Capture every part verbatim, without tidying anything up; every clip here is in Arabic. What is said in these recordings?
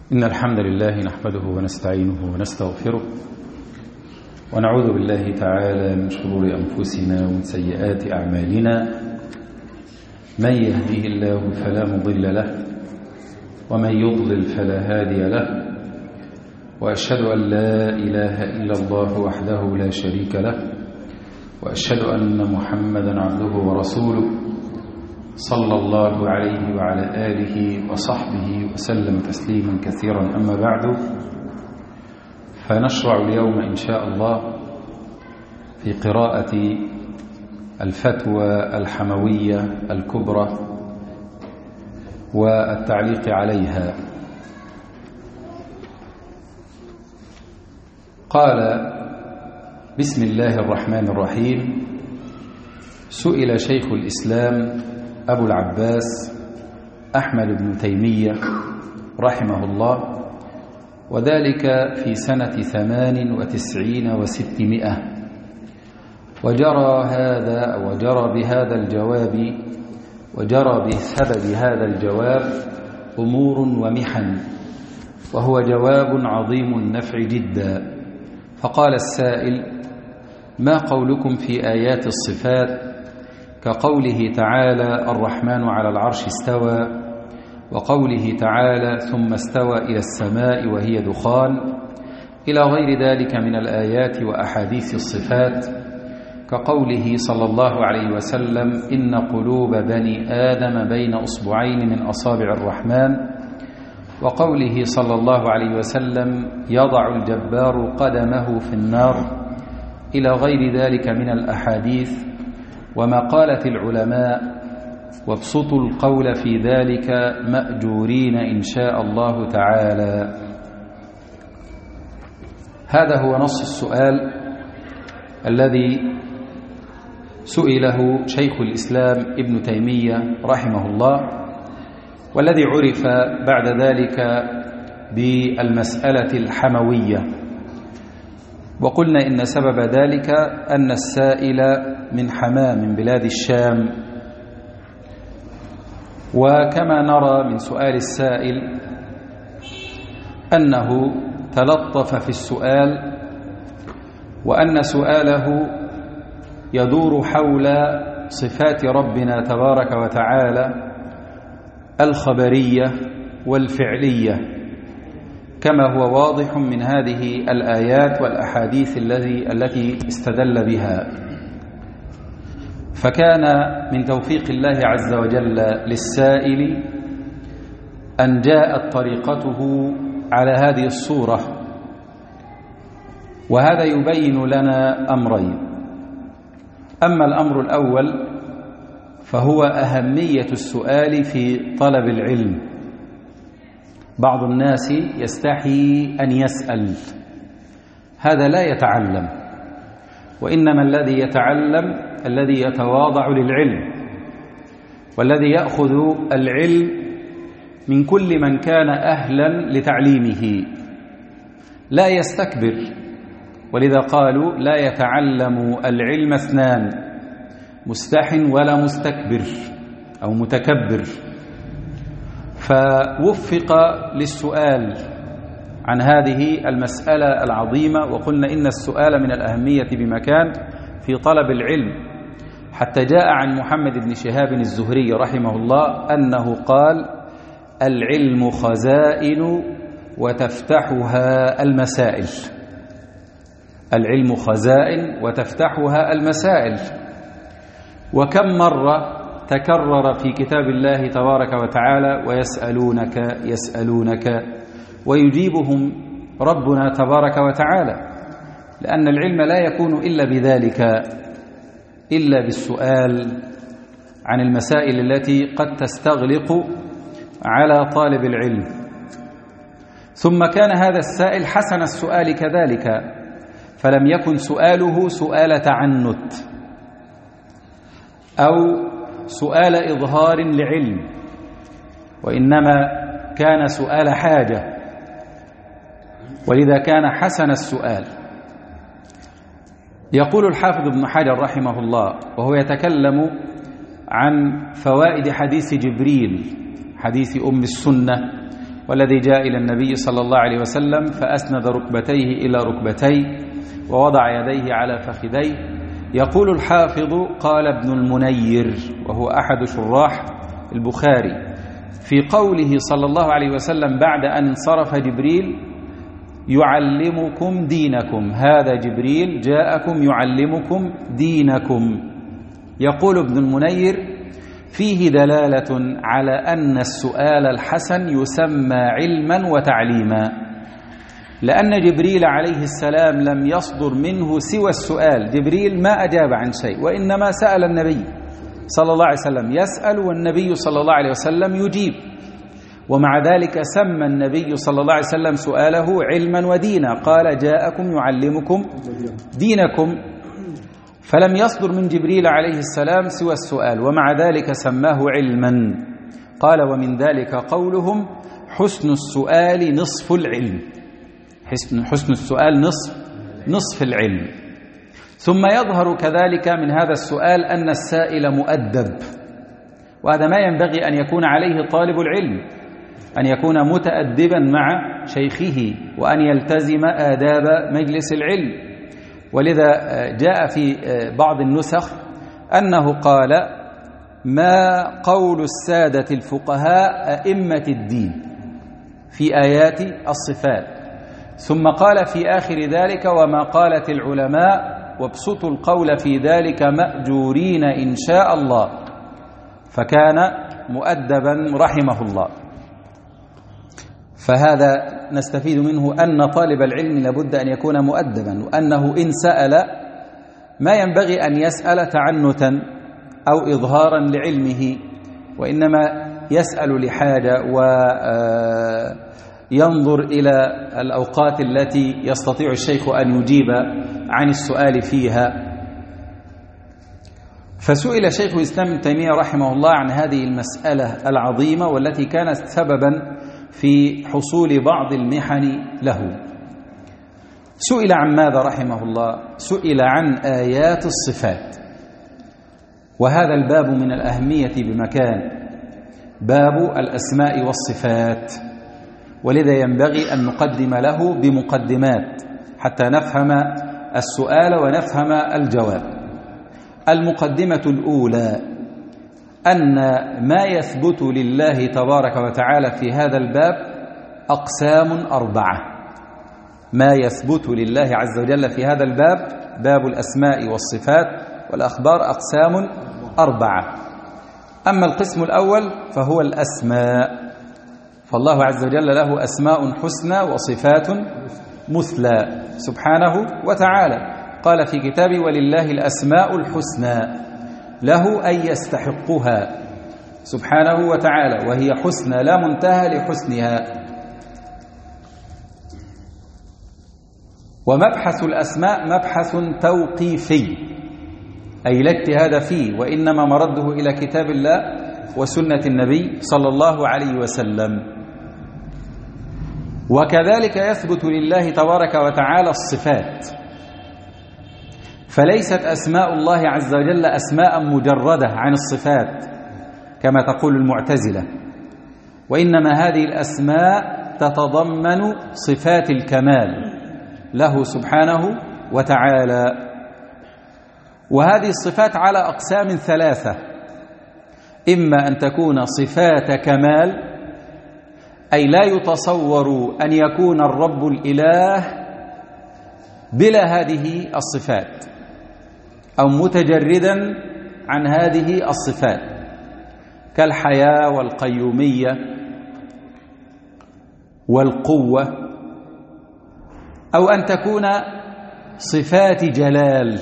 إن الحمد لله نحمده ونستعينه ونستغفره ونعوذ بالله تعالى من شرور أنفسنا ومن سيئات أعمالنا. من يهده الله فلا مضل له ومن يضلل فلا هادي له، وأشهد أن لا إله إلا الله وحده لا شريك له، وأشهد أن محمدا عبده ورسوله صلى الله عليه وعلى آله وصحبه وسلم تسليما كثيرا. أما بعد، فنشرع اليوم إن شاء الله في قراءة الفتوى الحموية الكبرى والتعليق عليها. قال: بسم الله الرحمن الرحيم. سئل شيخ الإسلام أبو العباس أحمد بن تيمية رحمه الله، وذلك في سنة ثمان وتسعين وستمائة، وجرى هذا وجرى بهذا الجواب وجرى بسبب هذا الجواب أمور ومحن، وهو جواب عظيم النفع جدا. فقال السائل: ما قولكم في آيات الصفات كقوله تعالى: الرحمن على العرش استوى، وقوله تعالى: ثم استوى إلى السماء وهي دخان، إلى غير ذلك من الآيات وأحاديث الصفات، كقوله صلى الله عليه وسلم: إن قلوب بني آدم بين أصبعين من أصابع الرحمن، وقوله صلى الله عليه وسلم: يضع الجبار قدمه في النار، إلى غير ذلك من الأحاديث وما قالت العلماء، وابسطوا القول في ذلك مأجورين إن شاء الله تعالى. هذا هو نص السؤال الذي سئله شيخ الإسلام ابن تيمية رحمه الله، والذي عرف بعد ذلك بالمسألة الحموية. وقلنا إن سبب ذلك أن السائل من حماة من بلاد الشام، وكما نرى من سؤال السائل أنه تلطف في السؤال، وأن سؤاله يدور حول صفات ربنا تبارك وتعالى الخبرية والفعلية، كما هو واضح من هذه الآيات والأحاديث الذي التي استدل بها. فكان من توفيق الله عز وجل للسائل أن جاءت طريقته على هذه الصورة، وهذا يبين لنا أمرين. أما الأمر الأول فهو أهمية السؤال في طلب العلم. بعض الناس يستحي أن يسأل، هذا لا يتعلم، وإنما الذي يتعلم الذي يتواضع للعلم، والذي يأخذ العلم من كل من كان أهلا لتعليمه، لا يستكبر. ولذا قالوا: لا يتعلم العلم اثنان، مستح ولا مستكبر أو متكبر. فوفق للسؤال عن هذه المسألة العظيمة، وقلنا إن السؤال من الأهمية بمكان في طلب العلم، حتى جاء عن محمد بن شهاب الزهري رحمه الله أنه قال: العلم خزائن وتفتحها المسائل. العلم خزائن وتفتحها المسائل. وكم مرة تكرر في كتاب الله تبارك وتعالى: ويسألونك يسألونك، ويجيبهم ربنا تبارك وتعالى، لأن العلم لا يكون إلا بذلك، إلا بالسؤال عن المسائل التي قد تستغلق على طالب العلم. ثم كان هذا السائل حسن السؤال كذلك، فلم يكن سؤاله سؤال تعنت أو سؤال إظهار لعلم، وإنما كان سؤال حاجة، ولذا كان حسن السؤال. يقول الحافظ ابن حجر رحمه الله وهو يتكلم عن فوائد حديث جبريل، حديث أم السنة والذي جاء إلى النبي صلى الله عليه وسلم فأسند ركبتيه إلى ركبتيه ووضع يديه على فخذيه. يقول الحافظ: قال ابن المنير وهو أحد شراح البخاري في قوله صلى الله عليه وسلم بعد أن انصرف جبريل: يعلمكم دينكم، هذا جبريل جاءكم يعلمكم دينكم. يقول ابن المنير: فيه دلالة على أن السؤال الحسن يسمى علما وتعليما، لأن جبريل عليه السلام لم يصدر منه سوى السؤال. جبريل ما أجاب عن شيء، وإنما سأل النبي صلى الله عليه وسلم، يسأل والنبي صلى الله عليه وسلم يجيب. ومع ذلك سمى النبي صلى الله عليه وسلم سؤاله علما ودينا، قال: جاءكم يعلمكم دينكم. فلم يصدر من جبريل عليه السلام سوى السؤال، ومع ذلك سماه علما. قال: ومن ذلك قولهم: حسن السؤال نصف العلم. حسن, حسن السؤال نصف نصف العلم. ثم يظهر كذلك من هذا السؤال أن السائل مؤدب، وهذا ما ينبغي أن يكون عليه طالب العلم، أن يكون متأدبا مع شيخه وأن يلتزم آداب مجلس العلم. ولذا جاء في بعض النسخ أنه قال: ما قول السادة الفقهاء أئمة الدين في آيات الصفات، ثم قال في آخر ذلك: وما قالت العلماء وابسطوا القول في ذلك مأجورين إن شاء الله. فكان مؤدبا رحمه الله. فهذا نستفيد منه أن طالب العلم لابد أن يكون مؤدبا، وأنه إن سأل ما ينبغي أن يسأل تعنتا أو إظهارا لعلمه، وإنما يسأل لحاجة وينظر إلى الأوقات التي يستطيع الشيخ أن يجيب عن السؤال فيها. فسئل شيخ الإسلام ابن تيمية رحمه الله عن هذه المسألة العظيمة، والتي كانت سببا في حصول بعض المحن له. سئل عن ماذا رحمه الله؟ سئل عن آيات الصفات، وهذا الباب من الأهمية بمكان، باب الأسماء والصفات، ولذا ينبغي أن نقدم له بمقدمات حتى نفهم السؤال ونفهم الجواب. المقدمة الأولى أن ما يثبت لله تبارك وتعالى في هذا الباب أقسام أربعة. ما يثبت لله عز وجل في هذا الباب، باب الأسماء والصفات والأخبار، أقسام أربعة. أما القسم الأول فهو الأسماء، فالله عز وجل له أسماء حسنى وصفات مثلى سبحانه وتعالى. قال في كتابه: ولله الأسماء الحسنى، له أن يستحقها سبحانه وتعالى، وهي حسنى لا منتهى لحسنها. ومبحث الأسماء مبحث توقيفي، أي لا اجتهاد فيه، وإنما مرده إلى كتاب الله وسنة النبي صلى الله عليه وسلم. وكذلك يثبت لله تبارك وتعالى الصفات، فليست أسماء الله عز وجل أسماء مجردة عن الصفات كما تقول المعتزلة، وإنما هذه الأسماء تتضمن صفات الكمال له سبحانه وتعالى. وهذه الصفات على أقسام ثلاثة: إما أن تكون صفات كمال، أي لا يتصور أن يكون الرب الإله بلا هذه الصفات، أو متجردا عن هذه الصفات، كالحياة والقيومية والقوة، أو أن تكون صفات جلال،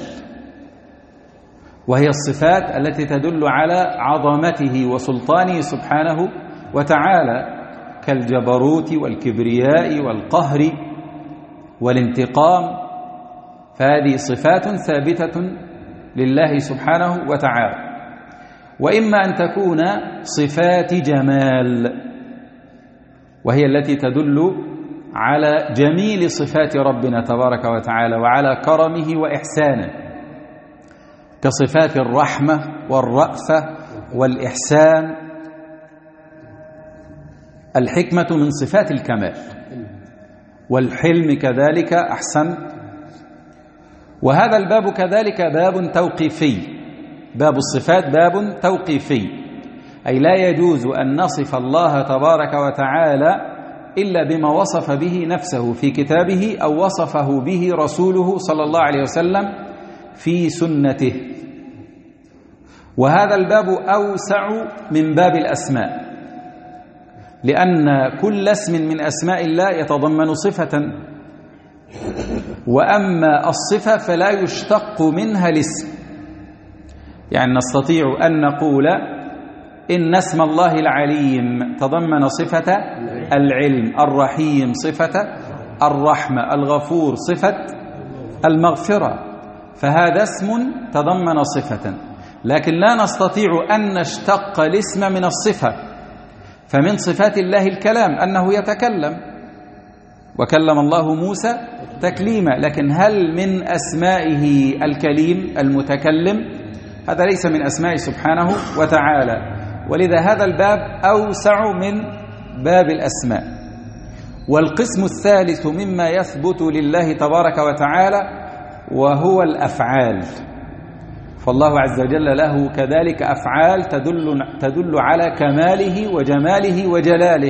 وهي الصفات التي تدل على عظمته وسلطانه سبحانه وتعالى، كالجبروت والكبرياء والقهر والانتقام. فهذه صفات ثابتة لله سبحانه وتعالى. وإما أن تكون صفات جمال، وهي التي تدل على جميل صفات ربنا تبارك وتعالى وعلى كرمه وإحسانه، كصفات الرحمة والرأفة والإحسان الحكمة من صفات الكمال، والحلم كذلك. أحسن. وهذا الباب كذلك باب توقيفي، باب الصفات باب توقيفي، أي لا يجوز أن نصف الله تبارك وتعالى إلا بما وصف به نفسه في كتابه أو وصفه به رسوله صلى الله عليه وسلم في سنته. وهذا الباب أوسع من باب الأسماء، لأن كل اسم من أسماء الله يتضمن صفة، وأما الصفة فلا يشتق منها الاسم. يعني نستطيع أن نقول إن اسم الله العليم تضمن صفة العلم، الرحيم صفة الرحمة، الغفور صفة المغفرة، فهذا اسم تضمن صفة. لكن لا نستطيع أن نشتق الاسم من الصفة، فمن صفات الله الكلام أنه يتكلم، وكلم الله موسى تكليما، لكن هل من أسمائه الكليم المتكلم؟ هذا ليس من أسمائه سبحانه وتعالى. ولذا هذا الباب أوسع من باب الأسماء. والقسم الثالث مما يثبت لله تبارك وتعالى وهو الأفعال، فالله عز وجل له كذلك أفعال تدل, تدل على كماله وجماله وجلاله،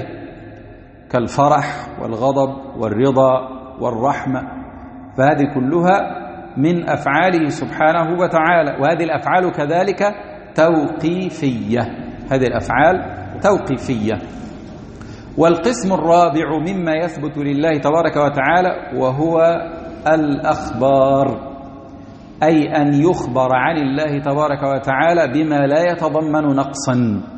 كالفرح والغضب والرضا والرحمة، فهذه كلها من أفعاله سبحانه وتعالى. وهذه الأفعال كذلك توقيفية، هذه الأفعال توقيفية. والقسم الرابع مما يثبت لله تبارك وتعالى وهو الأخبار، أي أن يخبر عن الله تبارك وتعالى بما لا يتضمن نقصا،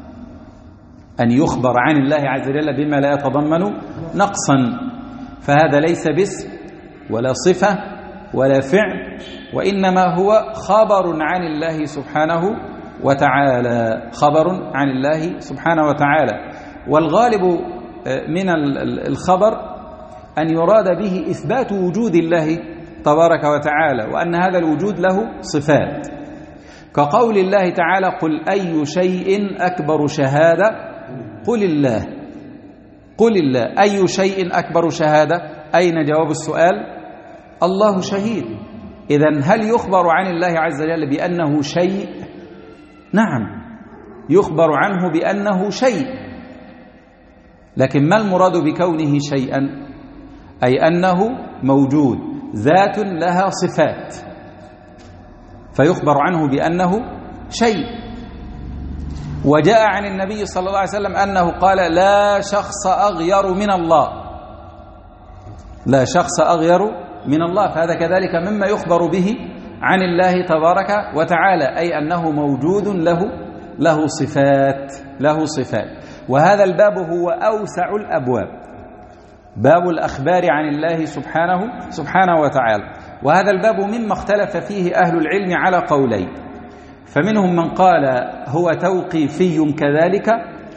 أن يخبر عن الله عز وجل بما لا يتضمن نقصا، فهذا ليس باسم ولا صفة ولا فعل، وإنما هو خبر عن الله سبحانه وتعالى، خبر عن الله سبحانه وتعالى. والغالب من الخبر أن يراد به إثبات وجود الله تبارك وتعالى، وأن هذا الوجود له صفات، كقول الله تعالى: قل أي شيء أكبر شهادة؟ قل الله. قل الله. أي شيء أكبر شهادة؟ أين جواب السؤال؟ الله شهيد. إذن هل يخبر عن الله عز وجل بأنه شيء؟ نعم، يخبر عنه بأنه شيء، لكن ما المراد بكونه شيئا؟ أي أنه موجود، ذات لها صفات، فيخبر عنه بأنه شيء. وجاء عن النبي صلى الله عليه وسلم أنه قال: لا شخص أغير من الله، لا شخص أغير من الله، فهذا كذلك مما يخبر به عن الله تبارك وتعالى، أي أنه موجود له له صفات له صفات. وهذا الباب هو أوسع الأبواب، باب الأخبار عن الله سبحانه سبحانه وتعالى. وهذا الباب مما اختلف فيه أهل العلم على قولين، فمنهم من قال هو توقيفي كذلك،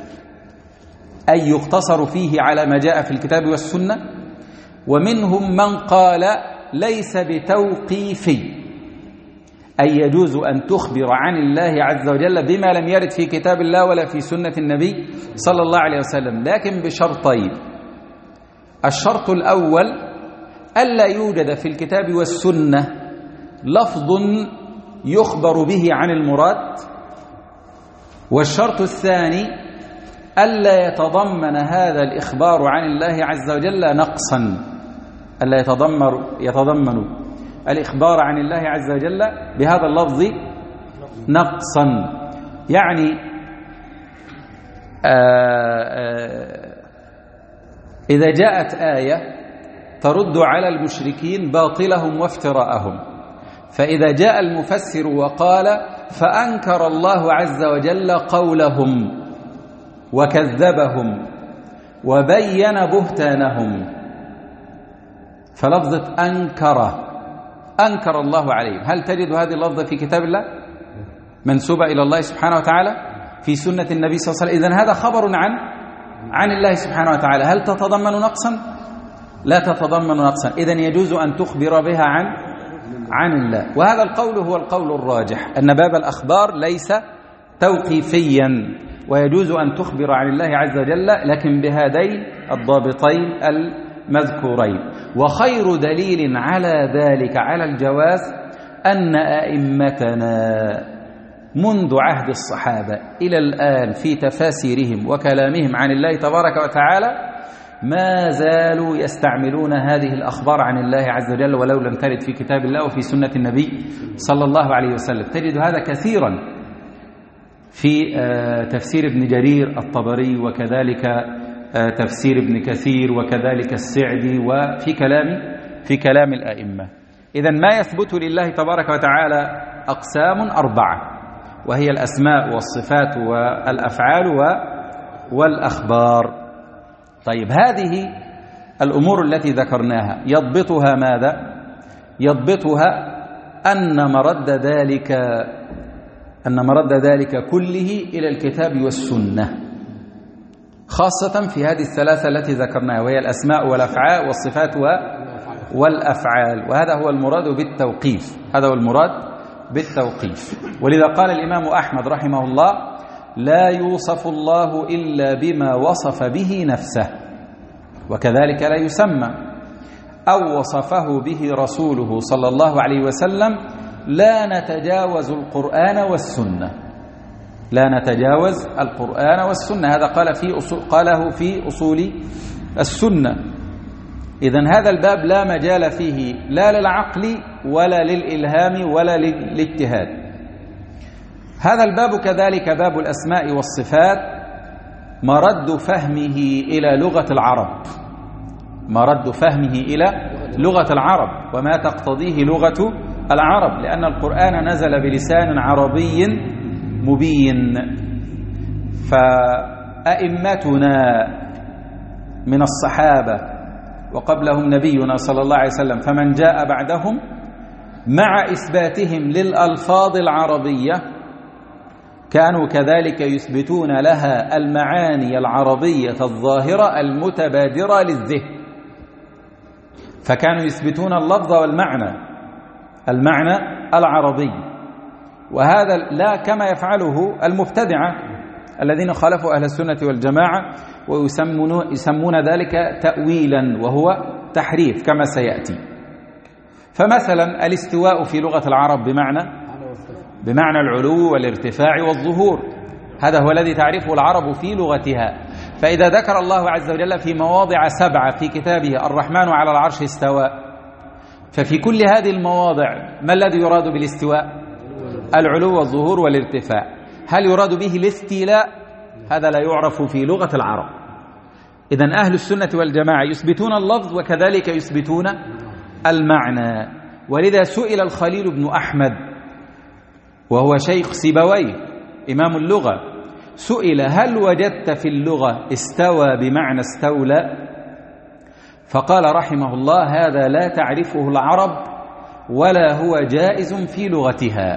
أي يقتصر فيه على ما جاء في الكتاب والسنة، ومنهم من قال ليس بتوقيفي، أي يجوز أن تخبر عن الله عز وجل بما لم يرد في كتاب الله ولا في سنة النبي صلى الله عليه وسلم، لكن بشرطين. الشرط الأول: ألا يوجد في الكتاب والسنة لفظ يخبر به عن المراد. والشرط الثاني: ألا يتضمن هذا الإخبار عن الله عز وجل نقصا، ألا يتضمن يتضمن الإخبار عن الله عز وجل بهذا اللفظ نقصا. يعني آآ آآ إذا جاءت آية ترد على المشركين باطلهم وافتراءهم، فإذا جاء المفسر وقال: فأنكر الله عز وجل قولهم وكذبهم وبين بهتانهم، فلفظة أنكر أنكر الله عليهم، هل تجد هذه اللفظة في كتاب الله منسوبة إلى الله سبحانه وتعالى؟ في سنة النبي صلى الله عليه وسلم؟ إذن هذا خبر عن عن الله سبحانه وتعالى، هل تتضمن نقصا؟ لا تتضمن نقصا، إذن يجوز أن تخبر بها عن عن الله. وهذا القول هو القول الراجح، أن باب الأخبار ليس توقيفيا، ويجوز أن تخبر عن الله عز وجل لكن بهذين الضابطين المذكورين. وخير دليل على ذلك على الجواز أن أئمتنا منذ عهد الصحابة إلى الآن في تفاسيرهم وكلامهم عن الله تبارك وتعالى ما زالوا يستعملون هذه الأخبار عن الله عز وجل ولو لم ترد في كتاب الله وفي سنة النبي صلى الله عليه وسلم. تجد هذا كثيرا في تفسير ابن جرير الطبري وكذلك تفسير ابن كثير وكذلك السعدي وفي كلام في كلام الأئمة. إذن ما يثبت لله تبارك وتعالى أقسام أربعة، وهي الأسماء والصفات والأفعال والأخبار. طيب هذه الأمور التي ذكرناها يضبطها ماذا؟ يضبطها أن مرد ذلك أن مرد ذلك كله إلى الكتاب والسنة، خاصة في هذه الثلاثة التي ذكرناها، وهي الأسماء والأفعال والصفات والأفعال. وهذا هو المراد بالتوقيف، هذا هو المراد بالتوقيف. ولذا قال الإمام أحمد رحمه الله: لا يوصف الله إلا بما وصف به نفسه، وكذلك لا يسمى، أو وصفه به رسوله صلى الله عليه وسلم. لا نتجاوز القرآن والسنة، لا نتجاوز القرآن والسنة. هذا قال في أصول قاله في أصول السنة. إذن هذا الباب لا مجال فيه لا للعقل ولا للإلهام ولا للاجتهاد. هذا الباب كذلك باب الأسماء والصفات مرد فهمه إلى لغة العرب، مرد فهمه إلى لغة العرب وما تقتضيه لغة العرب، لأن القرآن نزل بلسان عربي مبين. فأئمتنا من الصحابة وقبلهم نبينا صلى الله عليه وسلم فمن جاء بعدهم مع إثباتهم للألفاظ العربية كانوا كذلك يثبتون لها المعاني العربية الظاهرة المتبادرة للذهن، فكانوا يثبتون اللفظ والمعنى المعنى العربي. وهذا لا كما يفعله المبتدعة الذين خالفوا أهل السنة والجماعة ويسمون يسمون ذلك تأويلا وهو تحريف كما سيأتي. فمثلا الاستواء في لغة العرب بمعنى بمعنى العلو والارتفاع والظهور، هذا هو الذي تعرفه العرب في لغتها. فإذا ذكر الله عز وجل في مواضع سبعة في كتابه الرحمن على العرش استوى، ففي كل هذه المواضع ما الذي يراد بالاستواء؟ العلو والظهور والارتفاع. هل يراد به الاستيلاء؟ هذا لا يعرف في لغة العرب. إذن أهل السنة والجماعة يثبتون اللفظ وكذلك يثبتون المعنى. ولذا سئل الخليل بن أحمد وهو شيخ سيبويه إمام اللغة، سئل: هل وجدت في اللغة استوى بمعنى استولى؟ فقال رحمه الله: هذا لا تعرفه العرب ولا هو جائز في لغتها.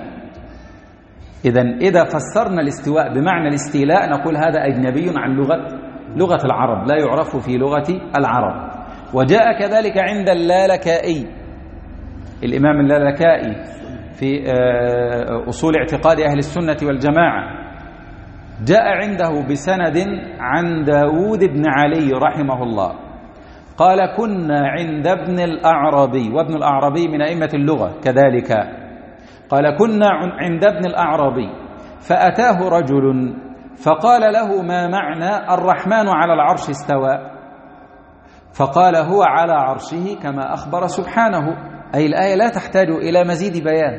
إذن إذا فسرنا الاستواء بمعنى الاستيلاء نقول هذا أجنبي عن لغة لغة العرب، لا يعرف في لغة العرب. وجاء كذلك عند اللالكائي، الإمام اللالكائي في أصول اعتقاد أهل السنة والجماعة، جاء عنده بسند عن داود بن علي رحمه الله قال: كنا عند ابن الأعرابي، وابن الأعرابي من أئمة اللغة كذلك، قال: كنا عند ابن الأعرابي فأتاه رجل فقال له: ما معنى الرحمن على العرش استوى؟ فقال: هو على عرشه كما أخبر سبحانه، أي الآية لا تحتاج إلى مزيد بيان،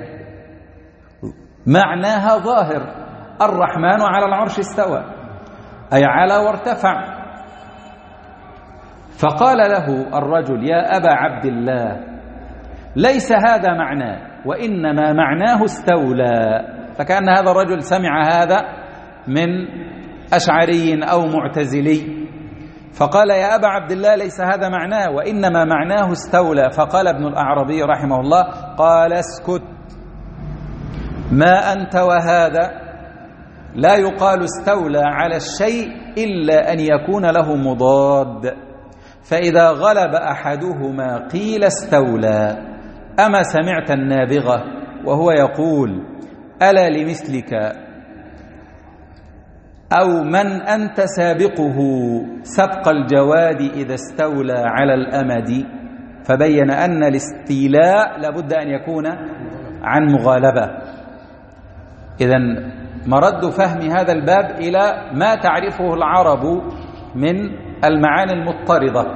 معناها ظاهر، الرحمن على العرش استوى أي على وارتفع. فقال له الرجل: يا أبا عبد الله، ليس هذا معناه، وإنما معناه استولى. فكأن هذا الرجل سمع هذا من أشعري أو معتزلي، فقال: يا أبا عبد الله، ليس هذا معناه، وإنما معناه استولى. فقال ابن الأعرابي رحمه الله: قال: اسكت، ما أنت وهذا، لا يقال استولى على الشيء إلا أن يكون له مضاد، فإذا غلب أحدهما قيل استولى. أما سمعت النابغة، وهو يقول: ألا لمثلك أو من أنت سابقه سبق الجواد إذا استولى على الأمد، فبين أن الاستيلاء لابد أن يكون عن مغالبة. إذن مرد فهم هذا الباب إلى ما تعرفه العرب من المعاني المضطردة.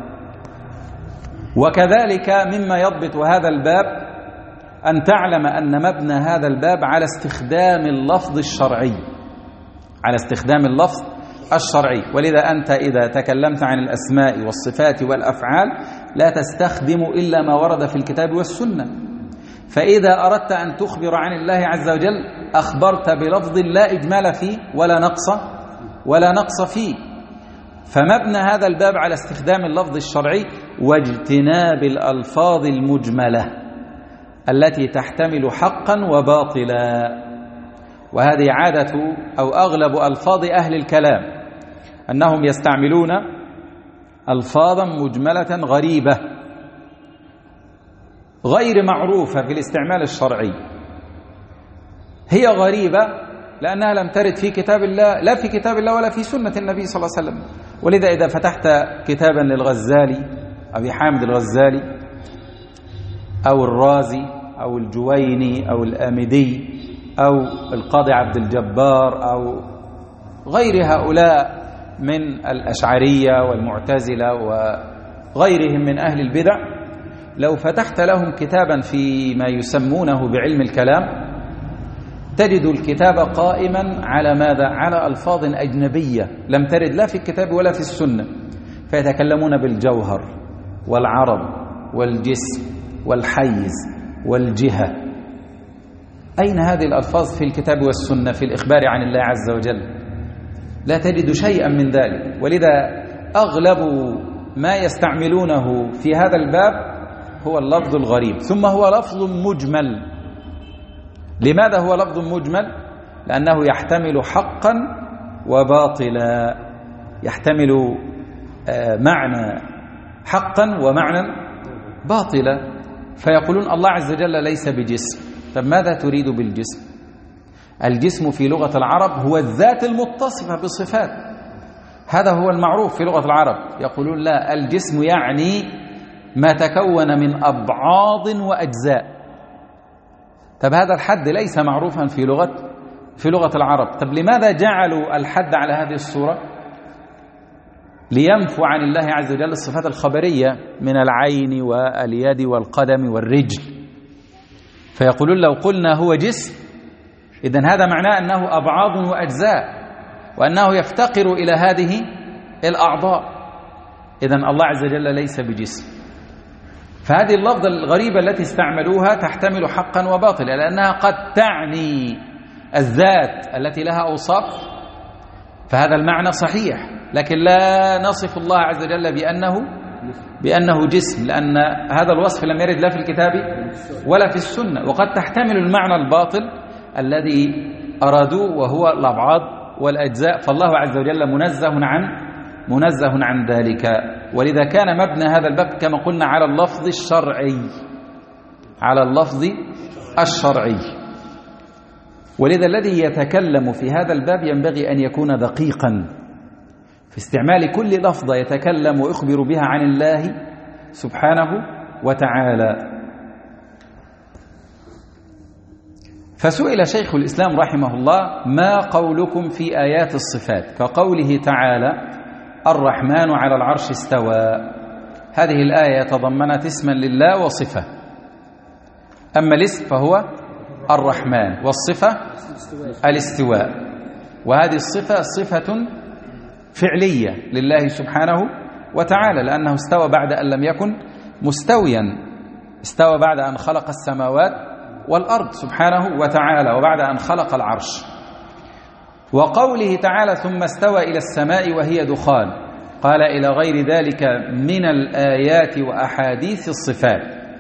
وكذلك مما يضبط هذا الباب أن تعلم أن مبنى هذا الباب على استخدام اللفظ الشرعي، على استخدام اللفظ الشرعي. ولذا أنت إذا تكلمت عن الأسماء والصفات والأفعال لا تستخدم إلا ما ورد في الكتاب والسنة. فإذا أردت أن تخبر عن الله عز وجل أخبرت بلفظ لا إجمال فيه ولا نقص ولا نقص فيه. فمبنى هذا الباب على استخدام اللفظ الشرعي واجتناب الألفاظ المجملة التي تحتمل حقا وباطلا. وهذه عادة أو أغلب ألفاظ أهل الكلام أنهم يستعملون ألفاظا مجملة غريبة غير معروفة في الاستعمال الشرعي. هي غريبة لأنها لم ترد في كتاب الله، لا في كتاب الله ولا في سنة النبي صلى الله عليه وسلم. ولذا إذا فتحت كتابا للغزالي أبي حامد الغزالي أو الرازي أو الجويني أو الآمدي أو القاضي عبد الجبار أو غير هؤلاء من الأشعرية والمعتزلة وغيرهم من أهل البدع، لو فتحت لهم كتابا فيما يسمونه بعلم الكلام تجد الكتاب قائما على ماذا؟ على ألفاظ أجنبية لم ترد لا في الكتاب ولا في السنة، فيتكلمون بالجوهر والعرض والجسم والحيز والجهة. أين هذه الألفاظ في الكتاب والسنة في الإخبار عن الله عز وجل؟ لا تجد شيئا من ذلك. ولذا أغلب ما يستعملونه في هذا الباب هو اللفظ الغريب، ثم هو لفظ مجمل. لماذا هو لفظ مجمل؟ لأنه يحتمل حقا وباطلا، يحتمل معنى حقا ومعنى باطلا. فيقولون الله عز وجل ليس بجسم. طب ماذا تريد بالجسم؟ الجسم في لغة العرب هو الذات المتصفة بصفات، هذا هو المعروف في لغة العرب. يقولون لا، الجسم يعني ما تكون من أبعاض وأجزاء. طب هذا الحد ليس معروفا في لغة في لغة العرب. طب لماذا جعلوا الحد على هذه الصورة؟ لينفوا عن الله عز وجل الصفات الخبرية من العين واليد والقدم والرجل. فيقولون لو قلنا هو جسم إذن هذا معناه أنه أبعاض وأجزاء وأنه يفتقر إلى هذه الأعضاء، إذن الله عز وجل ليس بجسم. فهذه اللفظة الغريبة التي استعملوها تحتمل حقا وباطلا، لأنها قد تعني الذات التي لها أوصاف، فهذا المعنى صحيح، لكن لا نصف الله عز وجل بأنه بأنه جسم، لأن هذا الوصف لم يرد لا في الكتاب ولا في السنة. وقد تحتمل المعنى الباطل الذي أرادوه وهو الأبعاض والأجزاء، فالله عز وجل منزه عن منزه عن ذلك. ولذا كان مبنى هذا الباب كما قلنا على اللفظ الشرعي، على اللفظ الشرعي. ولذا الذي يتكلم في هذا الباب ينبغي أن يكون دقيقا في استعمال كل لفظة يتكلم ويخبر بها عن الله سبحانه وتعالى. فسئل شيخ الإسلام رحمه الله: ما قولكم في آيات الصفات كقوله تعالى الرحمن على العرش استوى؟ هذه الآية تضمنت اسما لله وصفة. أما الاسم فهو الرحمن، والصفة الاستواء. وهذه الصفة صفة فعلية لله سبحانه وتعالى، لأنه استوى بعد أن لم يكن مستويا، استوى بعد أن خلق السماوات والأرض سبحانه وتعالى، وبعد أن خلق العرش. وقوله تعالى ثم استوى إلى السماء وهي دخان، قال إلى غير ذلك من الآيات وأحاديث الصفات،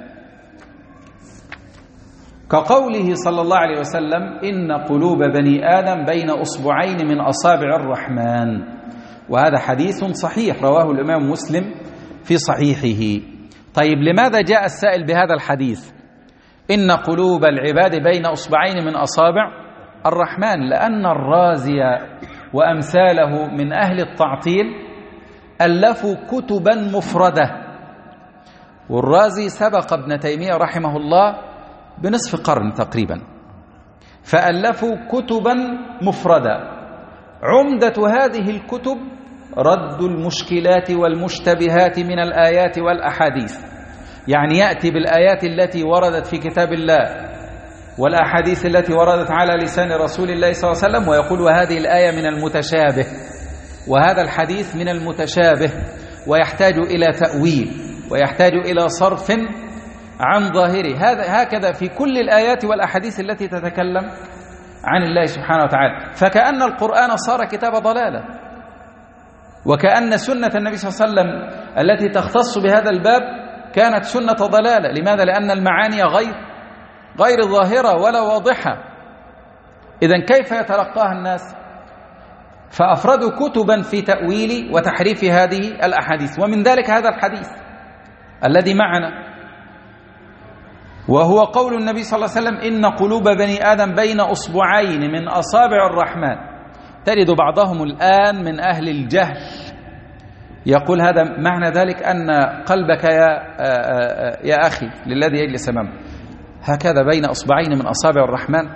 كقوله صلى الله عليه وسلم إن قلوب بني آدم بين أصبعين من أصابع الرحمن. وهذا حديث صحيح رواه الإمام مسلم في صحيحه. طيب لماذا جاء السائل بهذا الحديث إن قلوب العباد بين أصبعين من أصابع الرحمن؟ لأن الرازي وأمثاله من أهل التعطيل ألفوا كتبا مفردة، والرازي سبق ابن تيمية رحمه الله بنصف قرن تقريبا، فألفوا كتبا مفردة. عمدة هذه الكتب رد المشكلات والمشتبهات من الآيات والأحاديث، يعني يأتي بالآيات التي وردت في كتاب الله والأحاديث التي وردت على لسان رسول الله صلى الله عليه وسلم، ويقول وهذه الآية من المتشابه وهذا الحديث من المتشابه، ويحتاج إلى تأويل ويحتاج إلى صرف عن ظاهره. هذا هكذا في كل الآيات والأحاديث التي تتكلم عن الله سبحانه وتعالى. فكأن القرآن صار كتاب ضلالة، وكأن سنة النبي صلى الله عليه وسلم التي تختص بهذا الباب كانت سنة ضلالة. لماذا؟ لأن المعاني غير غير ظاهرة ولا واضحة. إذن كيف يتلقاها الناس؟ فأفردوا كتبا في تأويل وتحريف هذه الأحاديث، ومن ذلك هذا الحديث الذي معنا، وهو قول النبي صلى الله عليه وسلم إن قلوب بني آدم بين أصبعين من أصابع الرحمن. تجد بعضهم الآن من أهل الجهل يقول هذا معنى ذلك أن قلبك يا, يا أخي للذي يجلس أمامك هكذا بين أصبعين من أصابع الرحمن،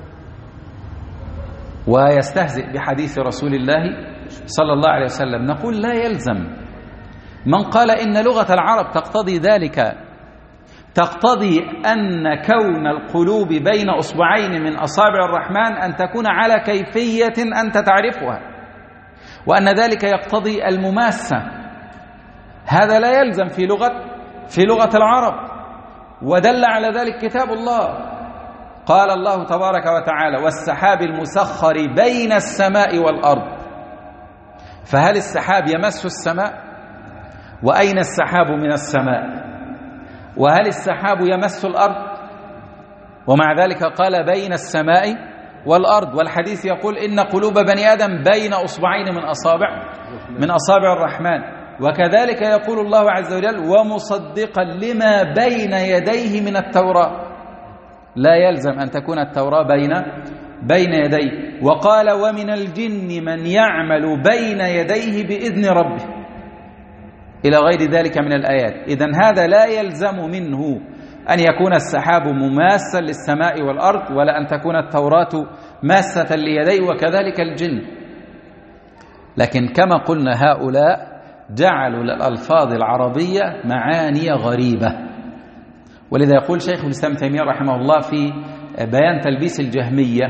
ويستهزئ بحديث رسول الله صلى الله عليه وسلم. نقول لا يلزم. من قال إن لغة العرب تقتضي ذلك، تقتضي أن كون القلوب بين أصبعين من أصابع الرحمن أن تكون على كيفية أنت تعرفها، وأن ذلك يقتضي المماسة. هذا لا يلزم في لغة في لغة العرب، ودل على ذلك كتاب الله. قال الله تبارك وتعالى والسحاب المسخر بين السماء والأرض. فهل السحاب يمس السماء؟ وأين السحاب من السماء؟ وهل السحاب يمس الأرض؟ ومع ذلك قال بين السماء والأرض. والحديث يقول إن قلوب بني آدم بين أصبعين من أصابع من أصابع الرحمن. وكذلك يقول الله عز وجل ومصدقا لما بين يديه من التوراة. لا يلزم أن تكون التوراة بين بين يديه. وقال ومن الجن من يعمل بين يديه بإذن ربه إلى غير ذلك من الآيات. إذن هذا لا يلزم منه أن يكون السحاب مماسا للسماء والأرض، ولا أن تكون التوراة ماسة ليديه، وكذلك الجن. لكن كما قلنا هؤلاء جعلوا للألفاظ العربية معاني غريبة، ولذا يقول شيخ الإسلام تيمية رحمه الله في بيان تلبيس الجهمية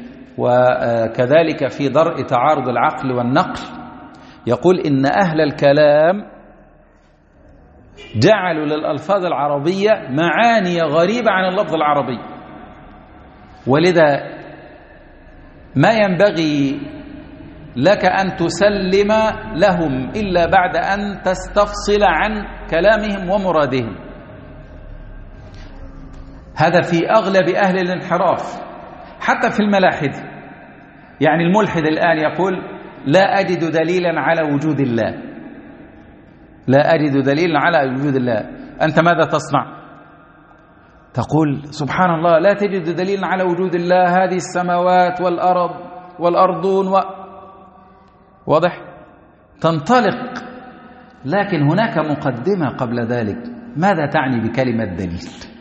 وكذلك في درء تعارض العقل والنقل، يقول إن أهل الكلام جعلوا للألفاظ العربية معاني غريبة عن اللفظ العربي، ولذا ما ينبغي لك أن تسلم لهم إلا بعد أن تستفصل عن كلامهم ومرادهم. هذا في أغلب أهل الانحراف، حتى في الملاحد. يعني الملحد الآن يقول لا أجد دليلا على وجود الله، لا أجد دليلا على وجود الله. أنت ماذا تصنع؟ تقول سبحان الله لا تجد دليلا على وجود الله، هذه السماوات والأرض والأرضون و... واضح؟ تنطلق. لكن هناك مقدمة قبل ذلك. ماذا تعني بكلمة دليل؟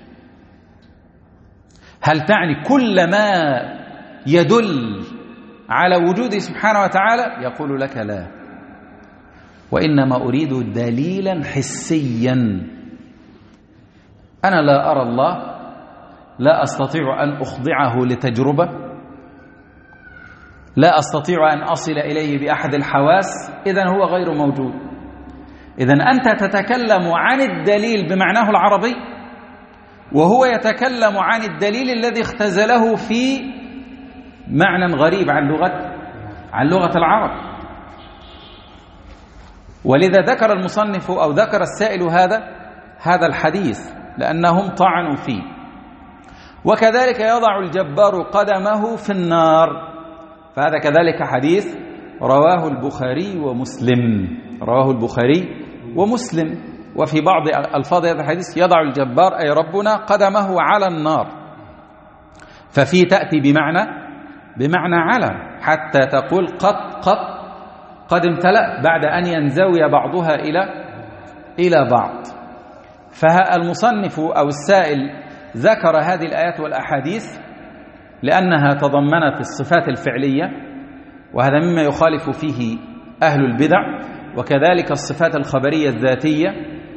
هل تعني كل ما يدل على وجوده سبحانه وتعالى؟ يقول لك لا، وإنما أريد دليلا حسيا. أنا لا أرى الله، لا أستطيع أن أخضعه لتجربة، لا أستطيع أن أصل إليه بأحد الحواس، إذن هو غير موجود. إذن أنت تتكلم عن الدليل بمعناه العربي، وهو يتكلم عن الدليل الذي اختزله في معنى غريب عن لغة عن لغة العرب. ولذا ذكر المصنف أو ذكر السائل هذا هذا الحديث لأنهم طعنوا فيه. وكذلك يضع الجبار قدمه في النار، فهذا كذلك حديث رواه البخاري ومسلم رواه البخاري ومسلم. وفي بعض ألفاظ هذا الحديث يضع الجبار أي ربنا قدمه على النار، ففي تأتي بمعنى بمعنى على، حتى تقول قد قد قد امتلأ بعد أن ينزوي بعضها إلى إلى بعض. فالمصنف أو السائل ذكر هذه الآيات والأحاديث لأنها تضمنت الصفات الفعلية، وهذا مما يخالف فيه أهل البدع، وكذلك الصفات الخبرية الذاتية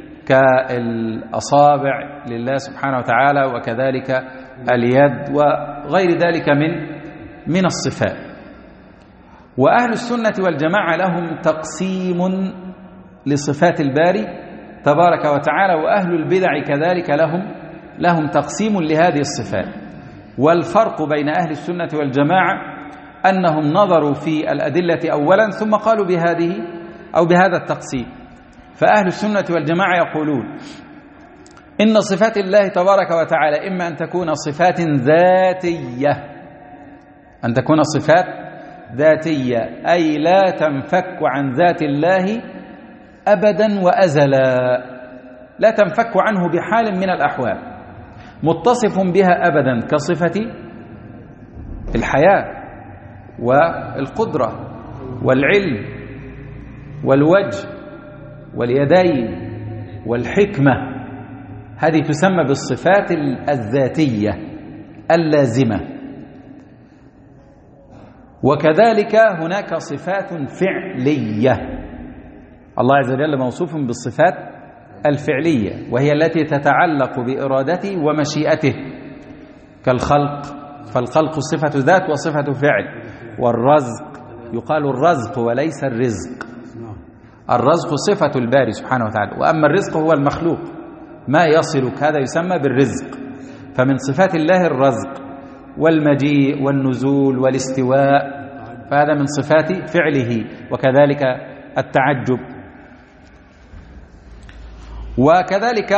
كالأصابع لله سبحانه وتعالى، وكذلك اليد وغير ذلك من من الصفات. وأهل السنة والجماعة لهم تقسيم لصفات الباري تبارك وتعالى، وأهل البدع كذلك لهم لهم تقسيم لهذه الصفات. والفرق بين أهل السنة والجماعة أنهم نظروا في الأدلة أولا ثم قالوا بهذه أو بهذا التقسيم. فأهل السنة والجماعة يقولون إن صفات الله تبارك وتعالى إما أن تكون صفات ذاتية، أن تكون صفات ذاتية أي لا تنفك عن ذات الله أبدا وأزلا، لا تنفك عنه بحال من الأحوال، متصف بها أبدا، كصفة الحياة والقدرة والعلم والوجه واليدين والحكمة، هذه تسمى بالصفات الذاتية اللازمة. وكذلك هناك صفات فعلية، الله عز وجل موصوف بالصفات الفعلية، وهي التي تتعلق بإرادته ومشيئته، كالخلق، فالخلق صفة ذات وصفة فعل. والرزق يقال الرزق وليس الرزق، الرزق صفة الباري سبحانه وتعالى، وأما الرزق هو المخلوق ما يصلك، هذا يسمى بالرزق. فمن صفات الله الرزق والمجيء والنزول والاستواء، فهذا من صفات فعله، وكذلك التعجب. وكذلك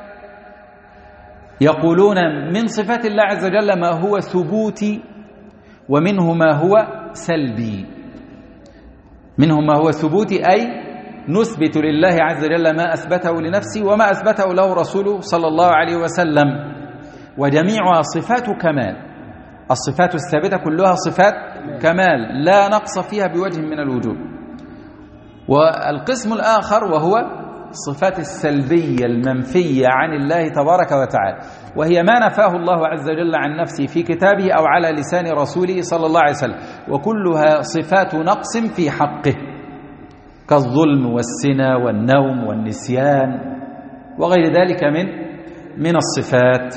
يقولون من صفات الله عز وجل ما هو ثبوتي ومنه ما هو سلبي. منه ما هو ثبوتي أي نثبت لله عز وجل ما أثبته لنفسه وما أثبته له رسوله صلى الله عليه وسلم، وجميعها صفات كمال. الصفات الثابتة كلها صفات كمال لا نقص فيها بوجه من الوجوه. والقسم الآخر وهو الصفات السلبية المنفية عن الله تبارك وتعالى، وهي ما نفاه الله عز وجل عن نفسه في كتابه أو على لسان رسوله صلى الله عليه وسلم، وكلها صفات نقص في حقه، كالظلم والسنى والنوم والنسيان وغير ذلك من من الصفات.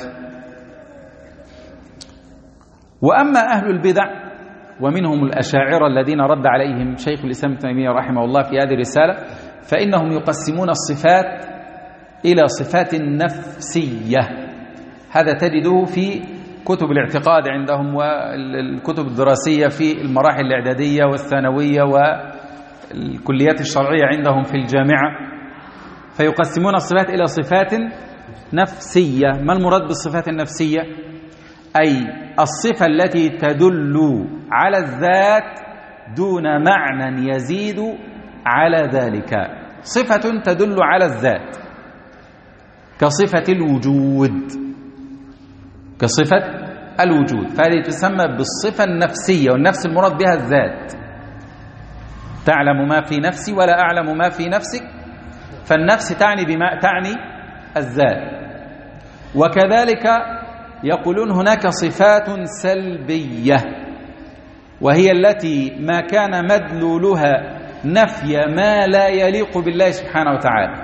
وأما أهل البدع ومنهم الأشاعرة الذين رد عليهم شيخ الإسلام ابن تيمية رحمه الله في هذه الرسالة، فإنهم يقسمون الصفات إلى صفات نفسية. هذا تجده في كتب الاعتقاد عندهم والكتب الدراسية في المراحل الإعدادية والثانوية والكليات الشرعية عندهم في الجامعة، فيقسمون الصفات إلى صفات نفسية. ما المراد بالصفات النفسية؟ أي الصفة التي تدل على الذات دون معنى يزيد على ذلك، صفة تدل على الذات كصفة الوجود، كصفة الوجود، فهذه تسمى بالصفة النفسية، والنفس المراد بها الذات. تعلم ما في نفسي ولا أعلم ما في نفسك، فالنفس تعني بما تعني الذات. وكذلك يقولون هناك صفات سلبية، وهي التي ما كان مدلولها نفي ما لا يليق بالله سبحانه وتعالى.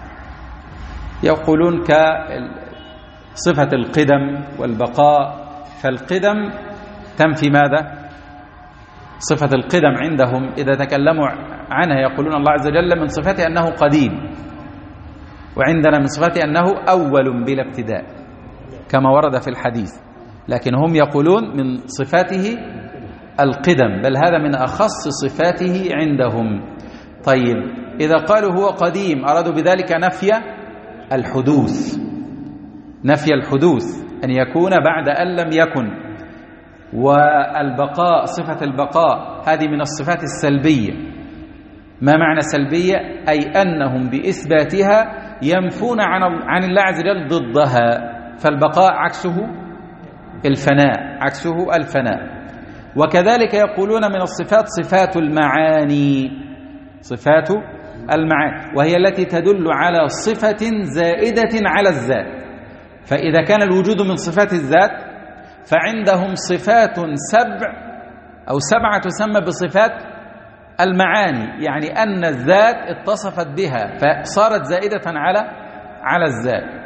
يقولون كصفة القدم والبقاء، فالقدم تنفي ماذا؟ صفة القدم عندهم إذا تكلموا عنها يقولون الله عز وجل من صفته أنه قديم، وعندنا من صفته أنه أول بلا ابتداء كما ورد في الحديث، لكن هم يقولون من صفاته القدم، بل هذا من أخص صفاته عندهم. طيب إذا قالوا هو قديم أرادوا بذلك نفي الحدوث، نفي الحدوث أن يكون بعد أن لم يكن. والبقاء، صفة البقاء هذه من الصفات السلبية. ما معنى سلبية؟ أي أنهم بإثباتها ينفون عن عن الله عز وجل ضدها، فالبقاء عكسه الفناء، عكسه الفناء. وكذلك يقولون من الصفات صفات المعاني، صفات المعاني، وهي التي تدل على صفة زائدة على الذات. فإذا كان الوجود من صفات الذات فعندهم صفات سبع أو سبعة تسمى بصفات المعاني، يعني أن الذات اتصفت بها فصارت زائدة على على الذات.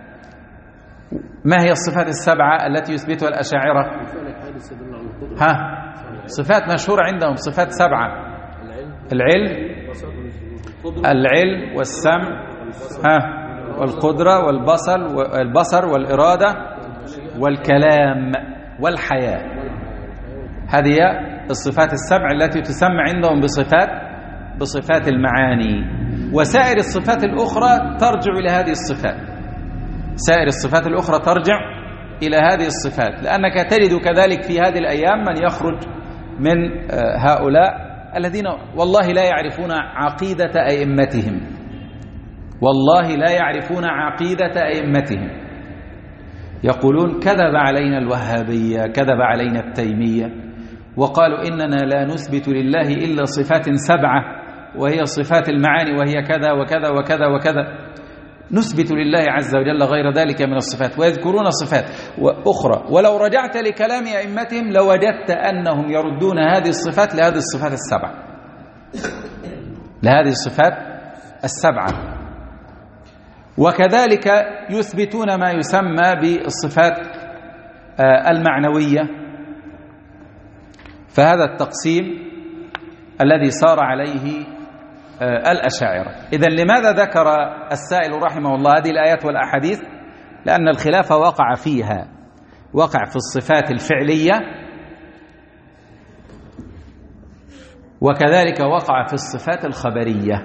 ما هي الصفات السبعة التي يثبتها الأشاعرة؟ ها صفات مشهورة عندهم، صفات سبعة: العلم العلم والسمع ها والقدرة والبصر والبصر والإرادة والكلام والحياة. هذه الصفات السبع التي تسمى عندهم بصفات بصفات المعاني. وسائر الصفات الأخرى ترجع إلى هذه الصفات، سائر الصفات الأخرى ترجع إلى هذه الصفات، لأنك تجد كذلك في هذه الأيام من يخرج من هؤلاء الذين والله لا يعرفون عقيدة أئمتهم، والله لا يعرفون عقيدة أئمتهم، يقولون كذب علينا الوهابية، كذب علينا التيمية، وقالوا إننا لا نثبت لله إلا صفات سبعة وهي صفات المعاني وهي كذا وكذا وكذا وكذا، نثبت لله عز وجل غير ذلك من الصفات، ويذكرون صفات أخرى. ولو رجعت لكلام أئمتهم لوجدت أنهم يردون هذه الصفات لهذه الصفات السبعة، لهذه الصفات السبعة. وكذلك يثبتون ما يسمى بالصفات المعنوية. فهذا التقسيم الذي صار عليه الأشاعرة. إذن لماذا ذكر السائل رحمه الله هذه الآيات والأحاديث؟ لأن الخلاف وقع فيها، وقع في الصفات الفعلية وكذلك وقع في الصفات الخبرية.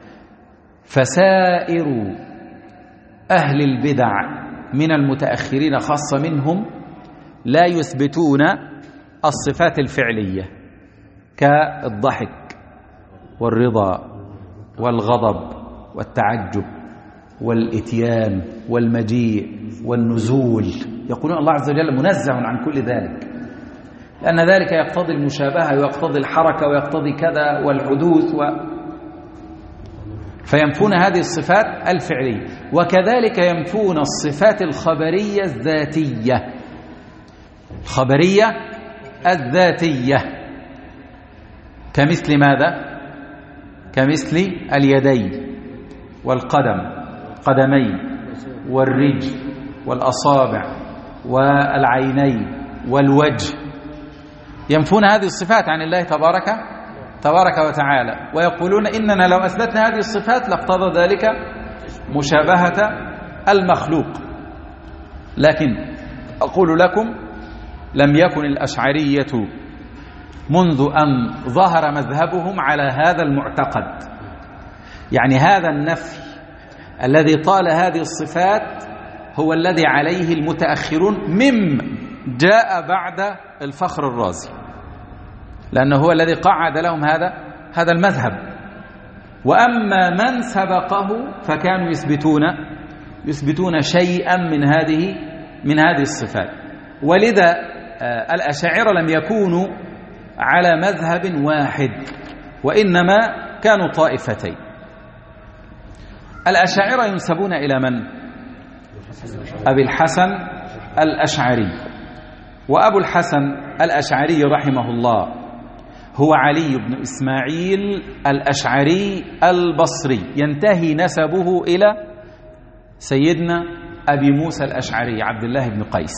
فسائر أهل البدع من المتأخرين خاصة منهم لا يثبتون الصفات الفعلية كالضحك والرضا والغضب والتعجب والإتيان والمجيء والنزول، يقولون الله عز وجل منزه عن كل ذلك، لأن ذلك يقتضي المشابهة ويقتضي الحركة ويقتضي كذا والحدوث و... فينفون هذه الصفات الفعلية. وكذلك ينفون الصفات الخبرية الذاتية، الخبرية الذاتية كمثل ماذا؟ كمثل اليدين والقدم قدمين والرجل والأصابع والعينين والوجه، ينفون هذه الصفات عن الله تبارك تبارك وتعالى، ويقولون إننا لو أثبتنا هذه الصفات لاقتضى ذلك مشابهة المخلوق. لكن أقول لكم لم يكن الأشعرية منذ أن ظهر مذهبهم على هذا المعتقد، يعني هذا النفي الذي طال هذه الصفات هو الذي عليه المتأخرون مم جاء بعد الفخر الرازي، لأنه هو الذي قعد لهم هذا هذا المذهب. وأما من سبقه فكانوا يثبتون يثبتون شيئا من هذه من هذه الصفات. ولذا الأشاعرة لم يكونوا على مذهب واحد، وإنما كانوا طائفتين. الأشاعرة ينسبون إلى من؟ أبي الحسن الأشعري. وأبو الحسن الأشعري رحمه الله هو علي بن إسماعيل الأشعري البصري، ينتهي نسبه إلى سيدنا أبي موسى الأشعري عبد الله بن قيس.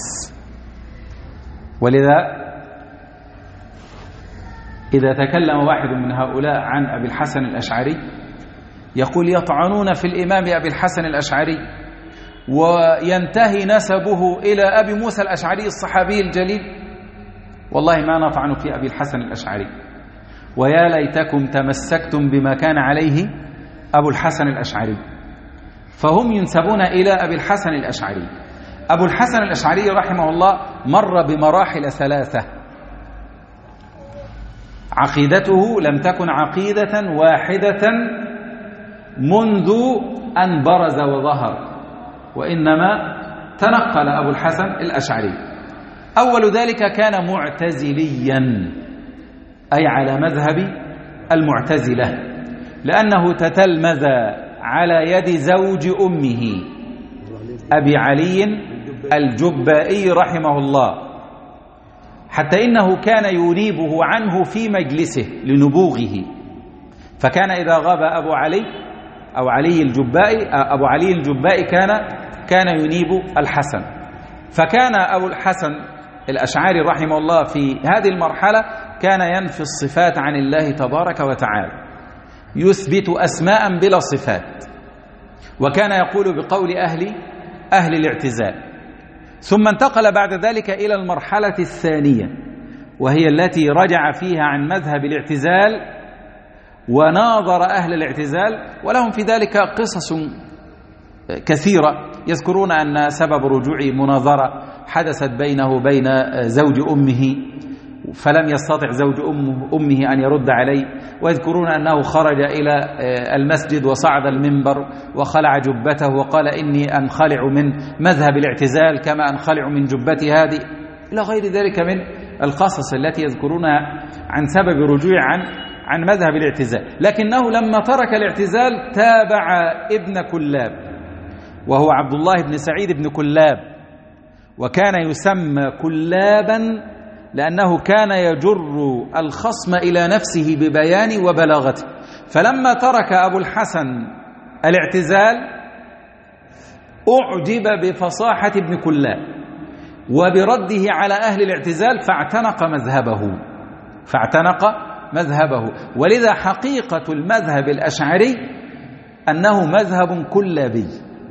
ولذا إذا تكلم واحد من هؤلاء عن أبي الحسن الأشعري يقول يطعنون في الإمام أبي الحسن الأشعري، وينتهي نسبه إلى أبي موسى الأشعري الصحابي الجليل. والله ما نطعن في أبي الحسن الأشعري، ويا ليتكم تمسكتم بما كان عليه أبو الحسن الأشعري. فهم ينسبون إلى أبي الحسن الأشعري. أبو الحسن الأشعري رحمه الله مر بمراحل ثلاثة. عقيدته لم تكن عقيدة واحدة منذ أن برز وظهر، وإنما تنقل أبو الحسن الأشعري. أول ذلك كان معتزليا، أي على مذهب المعتزلة، لأنه تتلمذ على يد زوج أمه أبي علي الجبائي رحمه الله، حتى إنه كان ينيبه عنه في مجلسه لنبوغه. فكان إذا غاب أبو علي أو علي الجبائي أبو علي الجبائي كان كان ينيب الحسن. فكان أبو الحسن الأشعري رحمه الله في هذه المرحلة كان ينفي الصفات عن الله تبارك وتعالى، يثبت أسماء بلا صفات، وكان يقول بقول أهل أهل الاعتزال. ثم انتقل بعد ذلك إلى المرحلة الثانية، وهي التي رجع فيها عن مذهب الاعتزال وناظر أهل الاعتزال، ولهم في ذلك قصص كثيرة. يذكرون أن سبب رجوع مناظرة حدثت بينه وبين زوج أمه، فلم يستطع زوج أمه, أمه أن يرد عليه. ويذكرون أنه خرج إلى المسجد وصعد المنبر وخلع جبته وقال إني أنخلع من مذهب الاعتزال كما أنخلع من جبتي هذه، إلى غير ذلك من القصص التي يذكرونها عن سبب رجوع عن عن مذهب الاعتزال. لكنه لما ترك الاعتزال تابع ابن كلاب، وهو عبد الله بن سعيد بن كلاب، وكان يسمى كلابا لأنه كان يجر الخصم إلى نفسه ببيان وبلاغته. فلما ترك أبو الحسن الاعتزال أعجب بفصاحة ابن كلاب وبرده على أهل الاعتزال، فاعتنق مذهبه فاعتنق مذهبه ولذا حقيقة المذهب الأشعري أنه مذهب كلابي،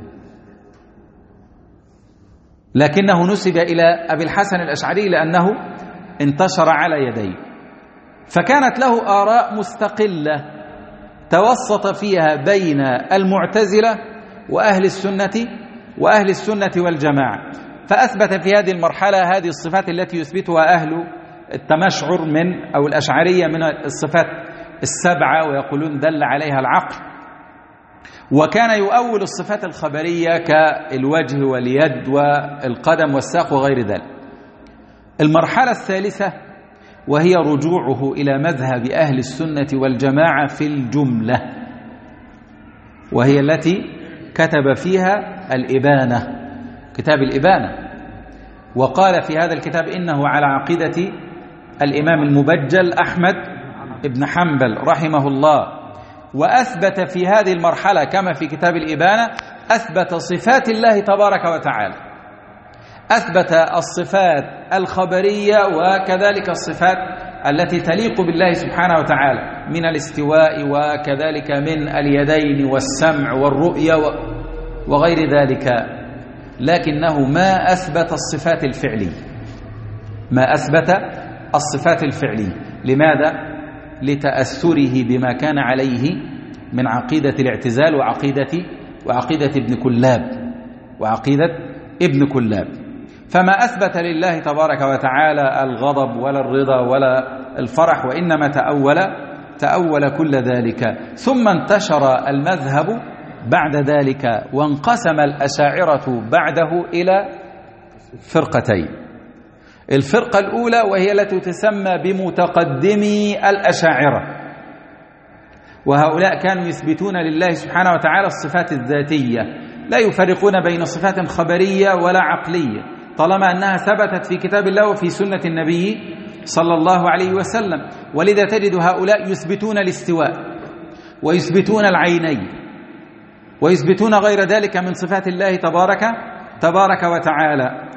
لكنه نسب إلى أبي الحسن الأشعري لأنه انتشر على يديه. فكانت له آراء مستقلة توسط فيها بين المعتزلة وأهل السنة وأهل السنة والجماعة، فأثبت في هذه المرحلة هذه الصفات التي يثبتها أهل التمشعر من أو الأشعرية من الصفات السبعة، ويقولون دل عليها العقل. وكان يؤول الصفات الخبرية كالوجه واليد والقدم والساق وغير ذلك. المرحلة الثالثة وهي رجوعه إلى مذهب أهل السنة والجماعة في الجملة، وهي التي كتب فيها الإبانة، كتاب الإبانة، وقال في هذا الكتاب إنه على عقيدة الإمام المبجل أحمد بن حنبل رحمه الله. وأثبت في هذه المرحلة كما في كتاب الإبانة أثبت صفات الله تبارك وتعالى، أثبت الصفات الخبرية وكذلك الصفات التي تليق بالله سبحانه وتعالى من الاستواء وكذلك من اليدين والسمع والرؤية وغير ذلك، لكنه ما أثبت الصفات الفعلية ما أثبت الصفات الفعلية لماذا؟ لتأثره بما كان عليه من عقيدة الاعتزال وعقيدة وعقيدة ابن كلاب وعقيدة ابن كلاب. فما أثبت لله تبارك وتعالى الغضب ولا الرضا ولا الفرح، وإنما تأول تأول كل ذلك. ثم انتشر المذهب بعد ذلك وانقسم الأشاعرة بعده إلى فرقتين. الفرقة الأولى وهي التي تسمى بمتقدمي الأشاعرة، وهؤلاء كانوا يثبتون لله سبحانه وتعالى الصفات الذاتية، لا يفرقون بين صفات خبرية ولا عقلية طالما أنها ثبتت في كتاب الله وفي سنة النبي صلى الله عليه وسلم. ولذا تجد هؤلاء يثبتون الاستواء ويثبتون العينين ويثبتون غير ذلك من صفات الله تبارك تبارك وتعالى.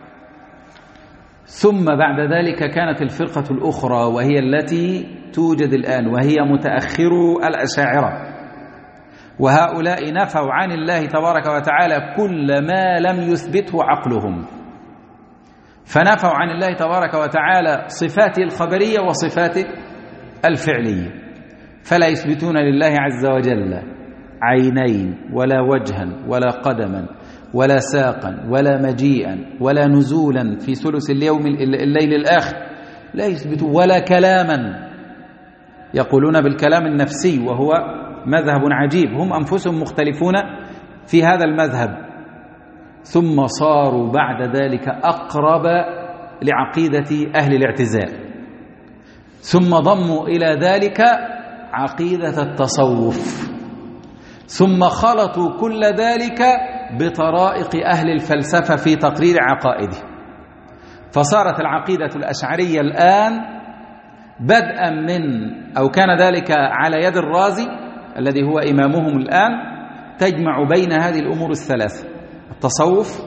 ثم بعد ذلك كانت الفرقة الأخرى وهي التي توجد الآن، وهي متأخرو الأشاعرة، وهؤلاء نفوا عن الله تبارك وتعالى كل ما لم يثبته عقلهم، فنفوا عن الله تبارك وتعالى صفاته الخبرية وصفاته الفعلية، فلا يثبتون لله عز وجل عينين ولا وجها ولا قدما ولا ساقا ولا مجيئا ولا نزولا في ثلث اليوم الليل الآخر، لا يثبتون، ولا كلاما، يقولون بالكلام النفسي وهو مذهب عجيب، هم أنفسهم مختلفون في هذا المذهب. ثم صاروا بعد ذلك أقرب لعقيدة أهل الاعتزال، ثم ضموا إلى ذلك عقيدة التصوف، ثم خلطوا كل ذلك بطرائق أهل الفلسفة في تقرير عقائده، فصارت العقيدة الأشعرية الآن بدءا من أو كان ذلك على يد الرازي الذي هو إمامهم الآن تجمع بين هذه الأمور الثلاثة: التصوف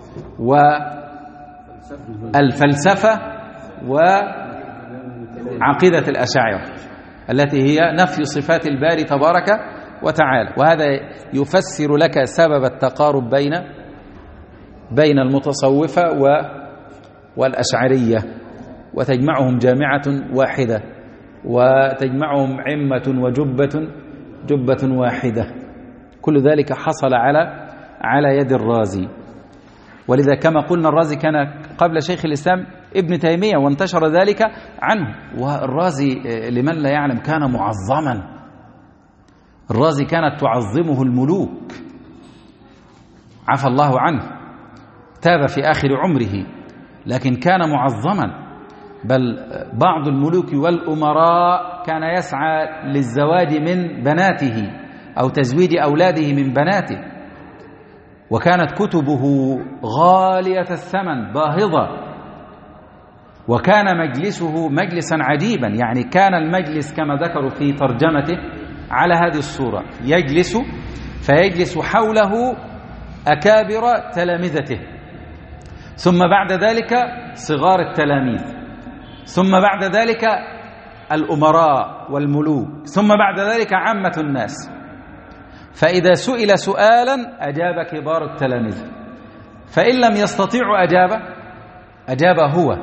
والفلسفة وعقيدة الأشاعرة التي هي نفي صفات الباري تبارك وتعالى. وهذا يفسر لك سبب التقارب بين بين المتصوفة والأشعرية، وتجمعهم جامعة واحدة، وتجمعهم عمة وجبة جبة واحدة. كل ذلك حصل على على يد الرازي. ولذا كما قلنا الرازي كان قبل شيخ الإسلام ابن تيمية وانتشر ذلك عنه. والرازي لمن لا يعلم كان معظما، الرازي كانت تعظمه الملوك عفى الله عنه، تاب في آخر عمره، لكن كان معظما، بل بعض الملوك والأمراء كان يسعى للزواج من بناته أو تزويج أولاده من بناته، وكانت كتبه غالية الثمن باهظة، وكان مجلسه مجلسا عجيبا. يعني كان المجلس كما ذكروا في ترجمته على هذه الصورة: يجلس فيجلس حوله أكابر تلامذته، ثم بعد ذلك صغار التلاميذ، ثم بعد ذلك الأمراء والملوك، ثم بعد ذلك عامة الناس. فإذا سئل سؤالا أجاب كبار التلاميذ، فإن لم يستطيعوا أجاب أجاب هو.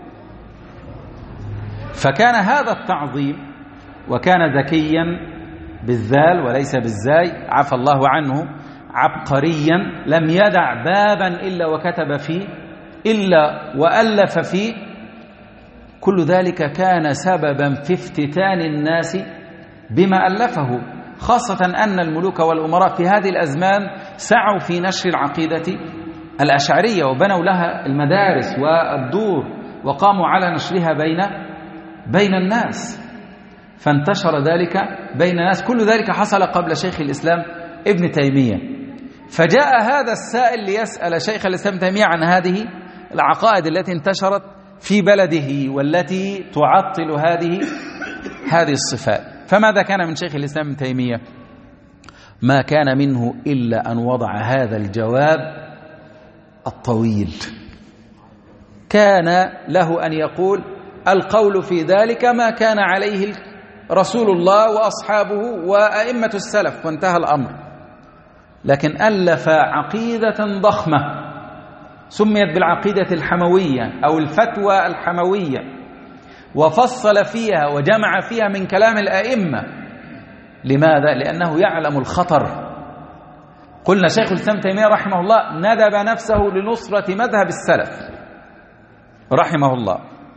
فكان هذا التعظيم، وكان ذكيا بالذال وليس بالزاي عفى الله عنه، عبقريا، لم يدع بابا إلا وكتب فيه إلا وألف فيه. كل ذلك كان سببا في افتتان الناس بما ألفه، خاصة أن الملوك والأمراء في هذه الأزمان سعوا في نشر العقيدة الأشعرية وبنوا لها المدارس والدور وقاموا على نشرها بين بين الناس، فانتشر ذلك بين الناس. كل ذلك حصل قبل شيخ الإسلام ابن تيمية. فجاء هذا السائل ليسأل شيخ الإسلام تيمية عن هذه العقائد التي انتشرت في بلده والتي تعطل هذه هذه الصفات. فماذا كان من شيخ الإسلام ابن تيمية؟ ما كان منه إلا أن وضع هذا الجواب الطويل. كان له أن يقول: القول في ذلك ما كان عليه رسول الله وأصحابه وأئمة السلف، وانتهى الأمر. لكن ألف عقيدة ضخمة سميت بالعقيدة الحموية أو الفتوى الحموية، وفصل فيها وجمع فيها من كلام الأئمة. لماذا؟ لأنه يعلم الخطر. قلنا شيخ الإسلام تيمية رحمه الله ندب نفسه لنصرة مذهب السلف رحمه الله.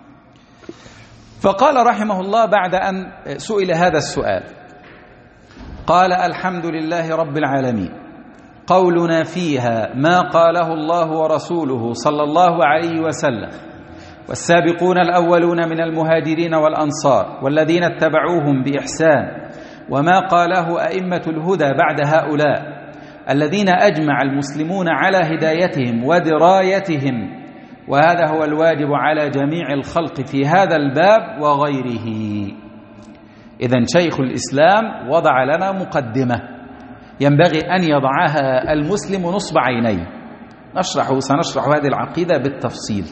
فقال رحمه الله بعد أن سئل هذا السؤال، قال: الحمد لله رب العالمين، قولنا فيها ما قاله الله ورسوله صلى الله عليه وسلم، والسابقون الأولون من المهاجرين والأنصار والذين اتبعوهم بإحسان، وما قاله أئمة الهدى بعد هؤلاء الذين أجمع المسلمون على هدايتهم ودرايتهم، وهذا هو الواجب على جميع الخلق في هذا الباب وغيره. إذن شيخ الإسلام وضع لنا مقدمة ينبغي أن يضعها المسلم نصب عينيه. نشرح سنشرح هذه العقيدة بالتفصيل،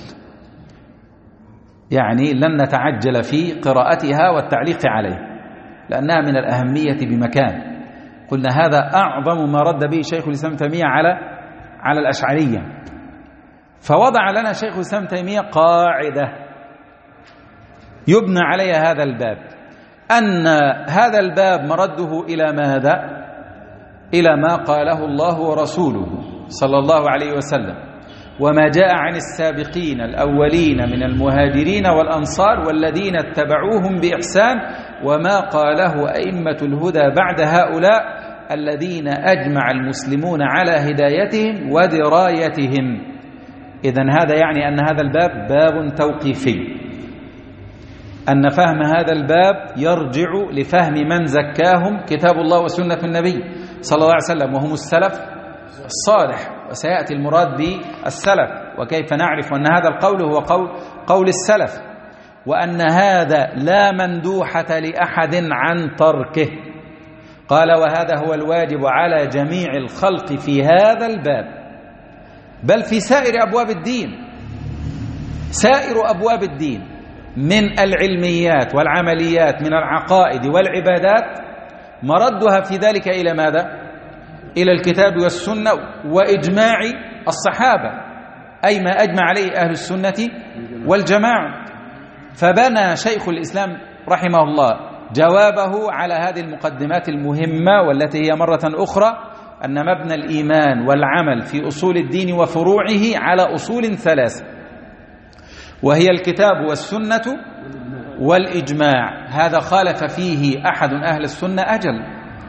يعني لن نتعجل في قراءتها والتعليق عليها لأنها من الأهمية بمكان. قلنا هذا أعظم ما رد به شيخ الإسلام تيمية على على الأشعرية. فوضع لنا شيخ الإسلام تيمية قاعدة يبنى عليها هذا الباب، أن هذا الباب مرده إلى ماذا؟ إلى ما قاله الله ورسوله صلى الله عليه وسلم، وما جاء عن السابقين الأولين من المهاجرين والأنصار والذين اتبعوهم بإحسان، وما قاله أئمة الهدى بعد هؤلاء الذين أجمع المسلمون على هدايتهم ودرايتهم. إذن هذا يعني أن هذا الباب باب توقيفي، أن فهم هذا الباب يرجع لفهم من زكاهم كتاب الله وسنة النبي صلى الله عليه وسلم، وهم السلف الصالح. وسيأتي المراد بالسلف، وكيف نعرف أن هذا القول هو قول, قول السلف، وأن هذا لا مندوحة لأحد عن تركه. قال: وهذا هو الواجب على جميع الخلق في هذا الباب، بل في سائر أبواب الدين. سائر أبواب الدين من العلميات والعمليات، من العقائد والعبادات، مردها في ذلك إلى ماذا؟ إلى الكتاب والسنة وإجماع الصحابة، أي ما أجمع عليه أهل السنة والجماعة. فبنى شيخ الإسلام رحمه الله جوابه على هذه المقدمات المهمة، والتي هي مرة أخرى أن مبنى الإيمان والعمل في أصول الدين وفروعه على أصول ثلاثة، وهي الكتاب والسنة والإجماع. هذا خالف فيه أحد أهل السنة أجل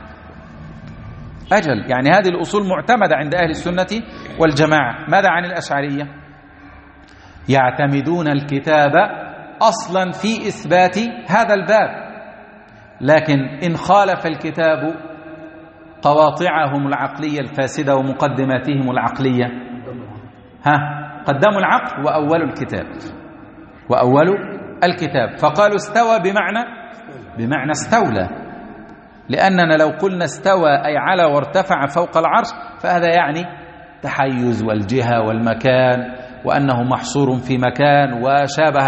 أجل يعني هذه الأصول معتمدة عند أهل السنة والجماعة. ماذا عن الأشعرية؟ يعتمدون الكتاب أصلا في إثبات هذا الباب، لكن إن خالف الكتاب قواطعهم العقلية الفاسدة ومقدماتهم العقلية، ها قدموا العقل وأولوا الكتاب وأولوا الكتاب فقالوا استوى بمعنى بمعنى استولى، لأننا لو قلنا استوى أي على وارتفع فوق العرش فهذا يعني تحيز والجهة والمكان، وأنه محصور في مكان وشابه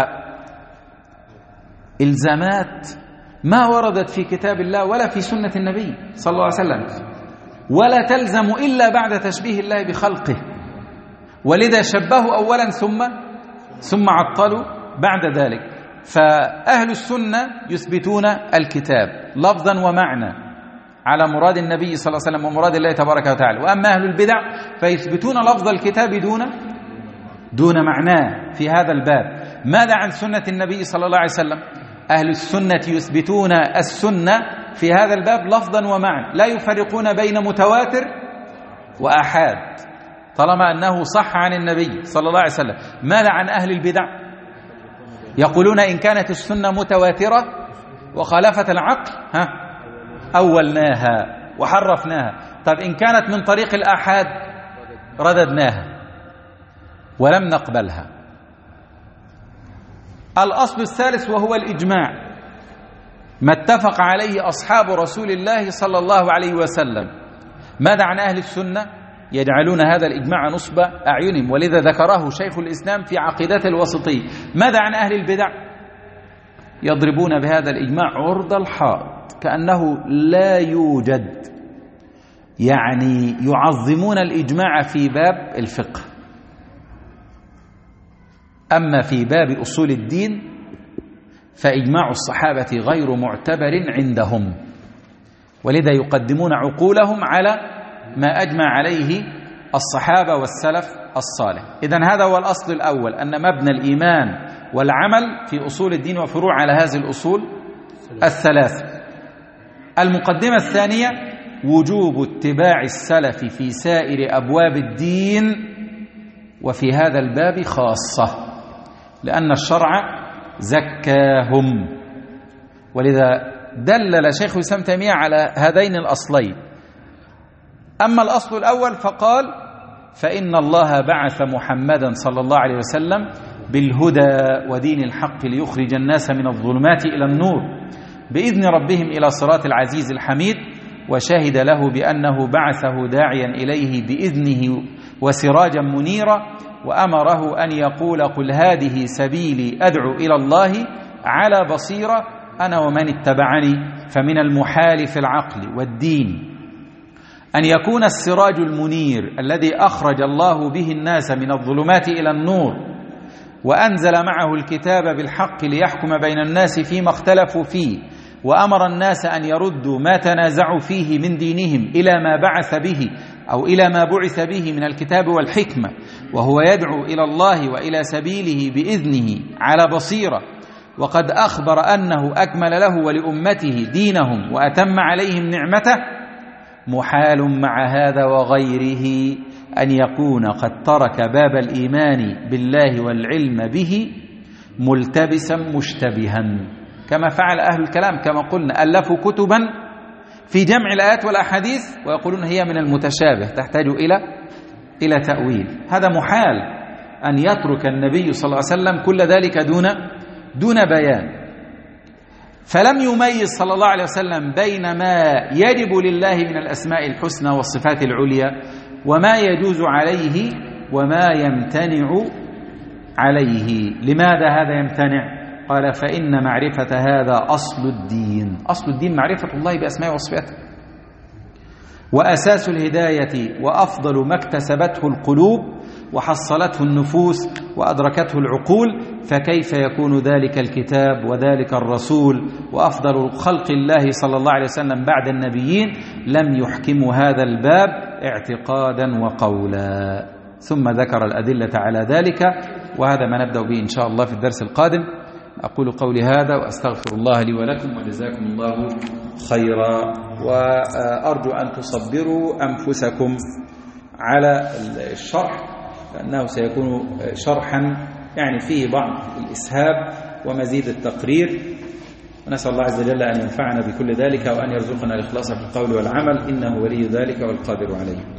إلزامات ما وردت في كتاب الله ولا في سنة النبي صلى الله عليه وسلم، ولا تلزم إلا بعد تشبيه الله بخلقه، ولذا شبهوا أولا ثم ثم عطلوا بعد ذلك. فأهل السنة يثبتون الكتاب لفظا ومعنى على مراد النبي صلى الله عليه وسلم ومراد الله تبارك وتعالى، وأما أهل البدع فيثبتون لفظ الكتاب دون دون معناه في هذا الباب. ماذا عن سنة النبي صلى الله عليه وسلم؟ أهل السنة يثبتون السنة في هذا الباب لفظا ومعنى، لا يفرقون بين متواتر وآحاد طالما أنه صح عن النبي صلى الله عليه وسلم. ماذا عن أهل البدع؟ يقولون إن كانت السنة متواترة وخالفت العقل ها أولناها وحرفناها. طب إن كانت من طريق الآحاد رددناها ولم نقبلها. الأصل الثالث وهو الإجماع، ما اتفق عليه أصحاب رسول الله صلى الله عليه وسلم. ماذا عن أهل السنة؟ يجعلون هذا الإجماع نصب أعينهم، ولذا ذكره شيخ الإسلام في عقيدته الوسطية. ماذا عن أهل البدع؟ يضربون بهذا الإجماع عرض الحائط كأنه لا يوجد، يعني يعظمون الإجماع في باب الفقه، أما في باب أصول الدين فإجماع الصحابة غير معتبر عندهم، ولذا يقدمون عقولهم على ما أجمع عليه الصحابة والسلف الصالح. إذن هذا هو الأصل الأول، أن مبنى الإيمان والعمل في أصول الدين وفروع على هذه الأصول الثلاثة. المقدمة الثانية وجوب اتباع السلف في سائر أبواب الدين، وفي هذا الباب خاصة، لأن الشرع زكاهم. ولذا دلل شيخ الإسلام تيمية على هذين الأصلين. أما الأصل الأول فقال: فإن الله بعث محمدا صلى الله عليه وسلم بالهدى ودين الحق ليخرج الناس من الظلمات إلى النور بإذن ربهم إلى صراط العزيز الحميد، وشهد له بأنه بعثه داعيا إليه بإذنه وسراجا منيرا، وأمره أن يقول: قل هذه سبيلي أدعو إلى الله على بصيرة أنا ومن اتبعني. فمن المحال في العقل والدين أن يكون السراج المنير الذي أخرج الله به الناس من الظلمات إلى النور وأنزل معه الكتاب بالحق ليحكم بين الناس فيما اختلفوا فيه، وأمر الناس أن يردوا ما تنازعوا فيه من دينهم إلى ما بعث به أو إلى ما بعث به من الكتاب والحكمة، وهو يدعو إلى الله وإلى سبيله بإذنه على بصيرة، وقد أخبر أنه أكمل له ولأمته دينهم وأتم عليهم نعمته، محال مع هذا وغيره أن يكون قد ترك باب الإيمان بالله والعلم به ملتبسا مشتبها، كما فعل أهل الكلام كما قلنا، ألفوا كتبا في جمع الآيات والأحاديث ويقولون هي من المتشابه تحتاج إلى إلى تأويل. هذا محال أن يترك النبي صلى الله عليه وسلم كل ذلك دون دون بيان. فلم يميز صلى الله عليه وسلم بين ما يجب لله من الأسماء الحسنى والصفات العليا وما يجوز عليه وما يمتنع عليه. لماذا هذا يمتنع؟ قال فإن معرفة هذا أصل الدين. أصل الدين معرفة الله بأسماء وصفاته، وأساس الهداية وأفضل ما اكتسبته القلوب وحصلته النفوس وأدركته العقول، فكيف يكون ذلك الكتاب وذلك الرسول وأفضل خلق الله صلى الله عليه وسلم بعد النبيين لم يحكموا هذا الباب اعتقادا وقولا؟ ثم ذكر الأدلة على ذلك، وهذا ما نبدأ به إن شاء الله في الدرس القادم. أقول قولي هذا وأستغفر الله لي ولكم وجزاكم الله خيرا، وأرجو أن تصبروا أنفسكم على الشرح لأنه سيكون شرحا يعني فيه بعض الإسهاب ومزيد التقرير، ونسأل الله عز وجل أن ينفعنا بكل ذلك وأن يرزقنا الإخلاص في القول والعمل، إنه ولي ذلك والقادر عليه.